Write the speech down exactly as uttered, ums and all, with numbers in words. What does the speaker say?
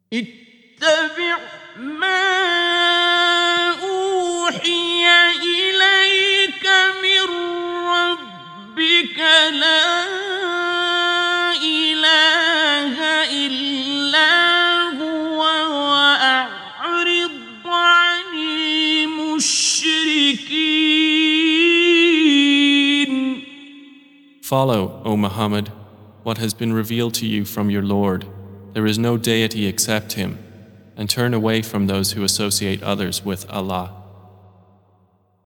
اتبع ما أوحي إليك من ربك لا إله إلا هو وأعرض عن المشركين. Follow, O Muhammad, what has been revealed to you from your Lord. There is no deity except Him, and turn away from those who associate others with Allah.